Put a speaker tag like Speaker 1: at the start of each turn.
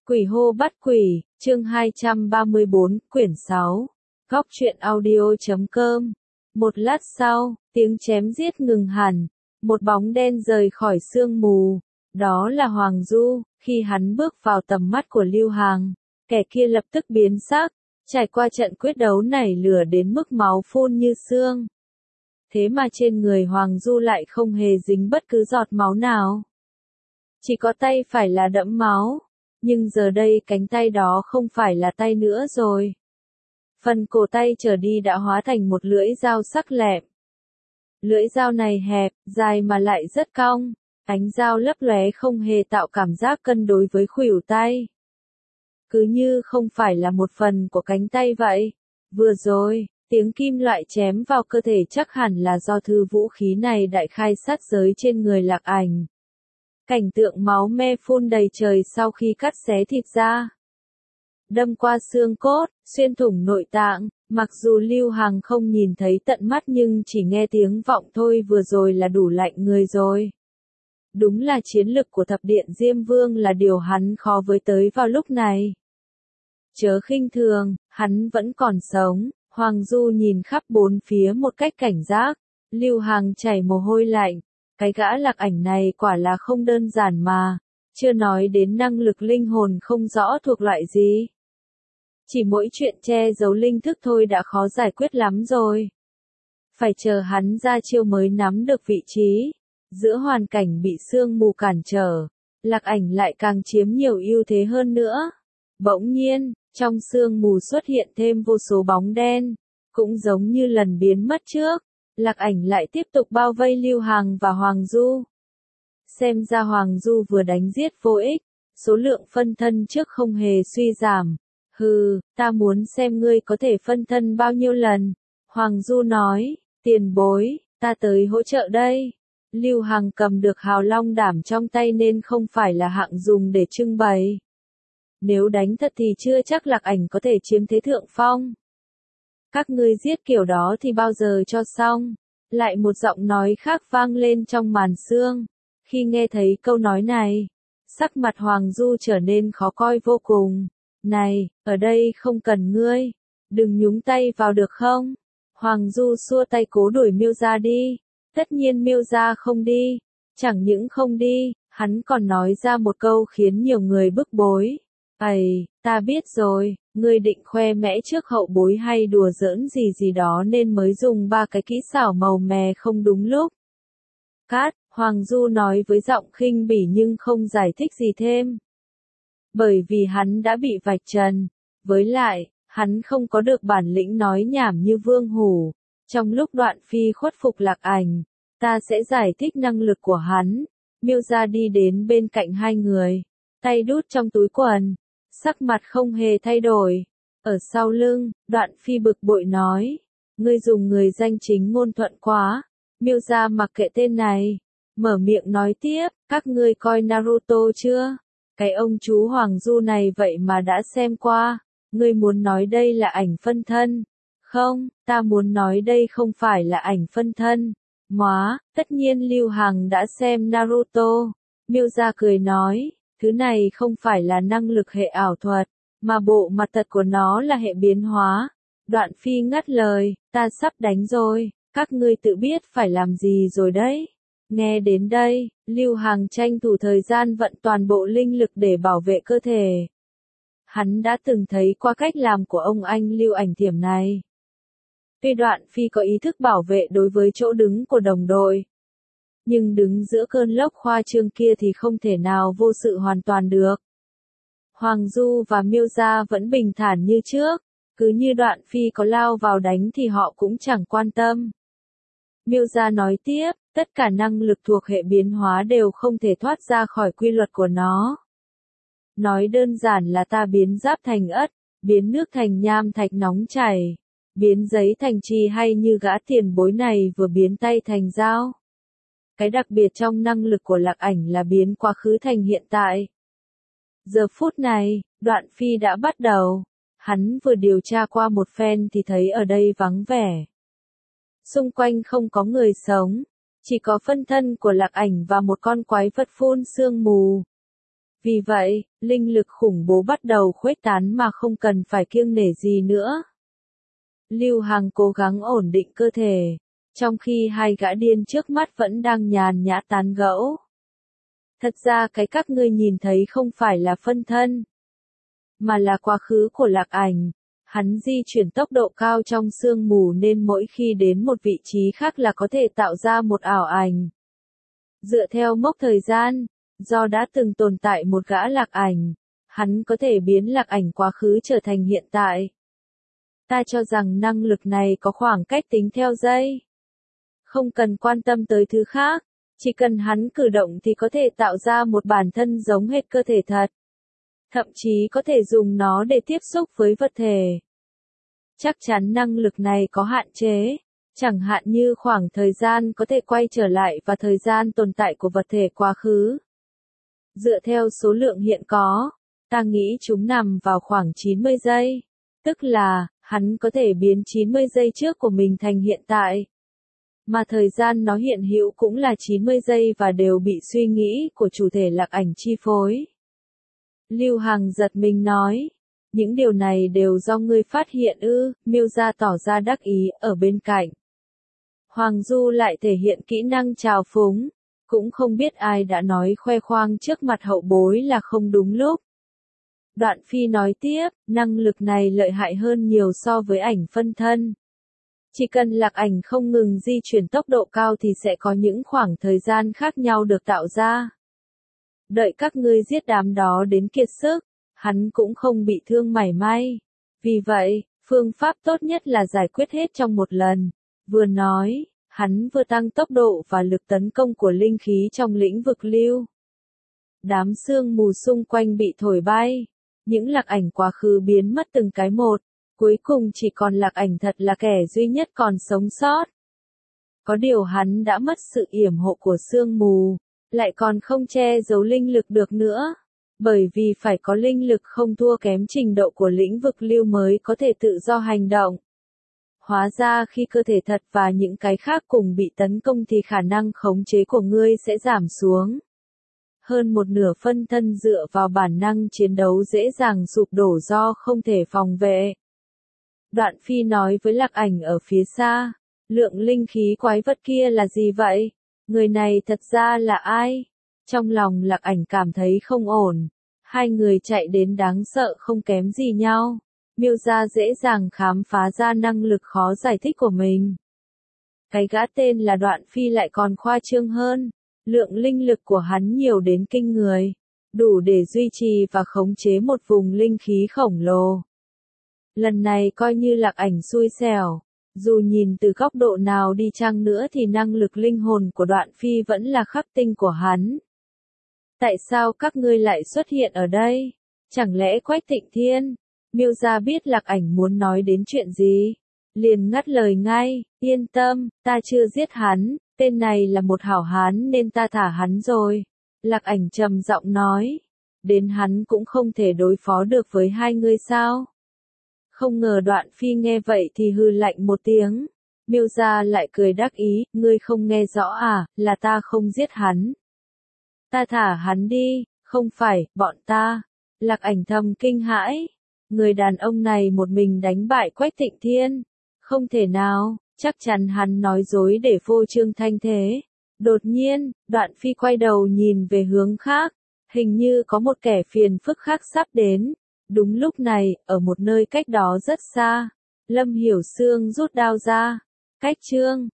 Speaker 1: Quỷ hô bắt quỷ, chương 234, quyển 6. Góc truyện audio.com. Một lát sau, tiếng chém giết ngừng hẳn, một bóng đen rời khỏi sương mù. Đó là Hoàng Du. Khi hắn bước vào tầm mắt của Lưu Hằng, kẻ kia lập tức biến sắc, trải qua trận quyết đấu nảy lửa đến mức máu phun như sương. Thế mà trên người Hoàng Du lại không hề dính bất cứ giọt máu nào. Chỉ có tay phải là đẫm máu. Nhưng giờ đây cánh tay đó không phải là tay nữa rồi. Phần cổ tay trở đi đã hóa thành một lưỡi dao sắc lẹm. Lưỡi dao này hẹp, dài mà lại rất cong. Ánh dao lấp lóe không hề tạo cảm giác cân đối với khuỷu tay. Cứ như không phải là một phần của cánh tay vậy. Vừa rồi, tiếng kim loại chém vào cơ thể chắc hẳn là do thứ vũ khí này đại khai sát giới trên người Lạc Ảnh. Cảnh tượng máu me phun đầy trời sau khi cắt xé thịt ra. Đâm qua xương cốt, xuyên thủng nội tạng, mặc dù Lưu Hằng không nhìn thấy tận mắt nhưng chỉ nghe tiếng vọng thôi vừa rồi là đủ lạnh người rồi. Đúng là chiến lực của thập điện Diêm Vương là điều hắn khó với tới vào lúc này. Chớ khinh thường, hắn vẫn còn sống. Hoàng Du nhìn khắp bốn phía một cách cảnh giác. Lưu Hằng chảy mồ hôi lạnh. Cái gã Lạc Ảnh này quả là không đơn giản mà, chưa nói đến năng lực linh hồn không rõ thuộc loại gì. Chỉ mỗi chuyện che giấu linh thức thôi đã khó giải quyết lắm rồi. Phải chờ hắn ra chiêu mới nắm được vị trí. Giữa hoàn cảnh bị sương mù cản trở, Lạc Ảnh lại càng chiếm nhiều ưu thế hơn nữa. Bỗng nhiên, trong sương mù xuất hiện thêm vô số bóng đen, cũng giống như lần biến mất trước. Lạc Ảnh lại tiếp tục bao vây Lưu Hằng và Hoàng Du. Xem ra Hoàng Du vừa đánh giết vô ích, số lượng phân thân trước không hề suy giảm. Hừ, ta muốn xem ngươi có thể phân thân bao nhiêu lần. Hoàng Du nói, tiền bối, ta tới hỗ trợ đây. Lưu Hằng cầm được hào long đảm trong tay nên không phải là hạng dùng để trưng bày. Nếu đánh thật thì chưa chắc Lạc Ảnh có thể chiếm thế thượng phong. Các ngươi giết kiểu đó thì bao giờ cho xong? Lại một giọng nói khác vang lên trong màn sương. Khi nghe thấy câu nói này, sắc mặt Hoàng Du trở nên khó coi vô cùng. Này, ở đây không cần ngươi. Đừng nhúng tay vào được không? Hoàng Du xua tay cố đuổi Miêu Gia đi. Tất nhiên Miêu Gia không đi. Chẳng những không đi, hắn còn nói ra một câu khiến nhiều người bức bối. Ây, ta biết rồi, ngươi định khoe mẽ trước hậu bối hay đùa giỡn gì gì đó nên mới dùng ba cái kỹ xảo màu mè không đúng lúc. Cát, Hoàng Du nói với giọng khinh bỉ nhưng không giải thích gì thêm. Bởi vì hắn đã bị vạch trần, với lại, hắn không có được bản lĩnh nói nhảm như Vương Hủ. Trong lúc Đoạn Phi khuất phục Lạc Ảnh, ta sẽ giải thích năng lực của hắn. Miêu Gia đi đến bên cạnh hai người, tay đút trong túi quần. Sắc mặt không hề thay đổi. Ở sau lưng, Đoạn Phi bực bội nói. Ngươi dùng người danh chính ngôn thuận quá. Miêu Gia mặc kệ tên này. Mở miệng nói tiếp, các ngươi coi Naruto chưa? Cái ông chú Hoàng Du này vậy mà đã xem qua. Ngươi muốn nói đây là ảnh phân thân? Không, ta muốn nói đây không phải là ảnh phân thân. Móa, tất nhiên Lưu Hằng đã xem Naruto. Miêu Gia cười nói. Thứ này không phải là năng lực hệ ảo thuật, mà bộ mặt thật của nó là hệ biến hóa. Đoạn Phi ngắt lời, ta sắp đánh rồi, các ngươi tự biết phải làm gì rồi đấy. Nghe đến đây, Lưu Hằng tranh thủ thời gian vận toàn bộ linh lực để bảo vệ cơ thể. Hắn đã từng thấy qua cách làm của ông anh Lưu Ảnh Thiểm này. Tuy Đoạn Phi có ý thức bảo vệ đối với chỗ đứng của đồng đội, nhưng đứng giữa cơn lốc khoa trương kia thì không thể nào vô sự hoàn toàn được. Hoàng Du và Miêu Gia vẫn bình thản như trước, cứ như Đoạn Phi có lao vào đánh thì họ cũng chẳng quan tâm. Miêu Gia nói tiếp, tất cả năng lực thuộc hệ biến hóa đều không thể thoát ra khỏi quy luật của nó. Nói đơn giản là ta biến giáp thành ất, biến nước thành nham thạch nóng chảy, biến giấy thành chì hay như gã tiền bối này vừa biến tay thành dao. Cái đặc biệt trong năng lực của Lạc Ảnh là biến quá khứ thành hiện tại. Giờ phút này, Đoạn Phi đã bắt đầu. Hắn vừa điều tra qua một phen thì thấy ở đây vắng vẻ. Xung quanh không có người sống, chỉ có phân thân của Lạc Ảnh và một con quái vật phun sương mù. Vì vậy, linh lực khủng bố bắt đầu khuếch tán mà không cần phải kiêng nể gì nữa. Lưu Hằng cố gắng ổn định cơ thể, trong khi hai gã điên trước mắt vẫn đang nhàn nhã tán gẫu. Thật ra cái các ngươi nhìn thấy không phải là phân thân, mà là quá khứ của Lạc Ảnh. Hắn di chuyển tốc độ cao trong sương mù nên mỗi khi đến một vị trí khác là có thể tạo ra một ảo ảnh. Dựa theo mốc thời gian, do đã từng tồn tại một gã Lạc Ảnh, hắn có thể biến Lạc Ảnh quá khứ trở thành hiện tại. Ta cho rằng năng lực này có khoảng cách tính theo giây. Không cần quan tâm tới thứ khác, chỉ cần hắn cử động thì có thể tạo ra một bản thân giống hệt cơ thể thật. Thậm chí có thể dùng nó để tiếp xúc với vật thể. Chắc chắn năng lực này có hạn chế, chẳng hạn như khoảng thời gian có thể quay trở lại và thời gian tồn tại của vật thể quá khứ. Dựa theo số lượng hiện có, ta nghĩ chúng nằm vào khoảng 90 giây, tức là, hắn có thể biến 90 giây trước của mình thành hiện tại. Mà thời gian nó hiện hữu cũng là 90 giây và đều bị suy nghĩ của chủ thể Lạc Ảnh chi phối. Lưu Hằng giật mình nói, những điều này đều do ngươi phát hiện ư? Miêu Gia tỏ ra đắc ý ở bên cạnh. Hoàng Du lại thể hiện kỹ năng trào phúng, cũng không biết ai đã nói khoe khoang trước mặt hậu bối là không đúng lúc. Đoạn Phi nói tiếp, năng lực này lợi hại hơn nhiều so với ảnh phân thân. Chỉ cần Lạc Ảnh không ngừng di chuyển tốc độ cao thì sẽ có những khoảng thời gian khác nhau được tạo ra. Đợi các ngươi giết đám đó đến kiệt sức, hắn cũng không bị thương mảy may. Vì vậy, phương pháp tốt nhất là giải quyết hết trong một lần. Vừa nói, hắn vừa tăng tốc độ và lực tấn công của linh khí trong lĩnh vực lưu. Đám sương mù xung quanh bị thổi bay. Những Lạc Ảnh quá khứ biến mất từng cái một. Cuối cùng chỉ còn Lạc Ảnh thật là kẻ duy nhất còn sống sót. Có điều hắn đã mất sự yểm hộ của sương mù, lại còn không che giấu linh lực được nữa. Bởi vì phải có linh lực không thua kém trình độ của lĩnh vực lưu mới có thể tự do hành động. Hóa ra khi cơ thể thật và những cái khác cùng bị tấn công thì khả năng khống chế của ngươi sẽ giảm xuống. Hơn một nửa phân thân dựa vào bản năng chiến đấu dễ dàng sụp đổ do không thể phòng vệ. Đoạn Phi nói với Lạc Ảnh ở phía xa, lượng linh khí quái vật kia là gì vậy? Người này thật ra là ai? Trong lòng Lạc Ảnh cảm thấy không ổn. Hai người chạy đến đáng sợ không kém gì nhau. Miêu Gia dễ dàng khám phá ra năng lực khó giải thích của mình. Cái gã tên là Đoạn Phi lại còn khoa trương hơn. Lượng linh lực của hắn nhiều đến kinh người, đủ để duy trì và khống chế một vùng linh khí khổng lồ. Lần này coi như Lạc Ảnh xui xẻo, dù nhìn từ góc độ nào đi chăng nữa thì năng lực linh hồn của Đoạn Phi vẫn là khắc tinh của hắn. Tại sao các ngươi lại xuất hiện ở đây? Chẳng lẽ Quách Thịnh Thiên? Miêu Gia biết Lạc Ảnh muốn nói đến chuyện gì, liền ngắt lời ngay, yên tâm, ta chưa giết hắn, tên này là một hảo hán nên ta thả hắn rồi. Lạc Ảnh trầm giọng nói, đến hắn cũng không thể đối phó được với hai ngươi sao? Không ngờ Đoạn Phi nghe vậy thì hừ lạnh một tiếng. Miêu Gia lại cười đắc ý, ngươi không nghe rõ à, là ta không giết hắn. Ta thả hắn đi, không phải, bọn ta. Lạc Ảnh thầm kinh hãi. Người đàn ông này một mình đánh bại Quách Thịnh Thiên. Không thể nào, chắc chắn hắn nói dối để phô trương thanh thế. Đột nhiên, Đoạn Phi quay đầu nhìn về hướng khác. Hình như có một kẻ phiền phức khác sắp đến. Đúng lúc này, ở một nơi cách đó rất xa, Lâm Hiểu Sương rút đao ra. Cách chương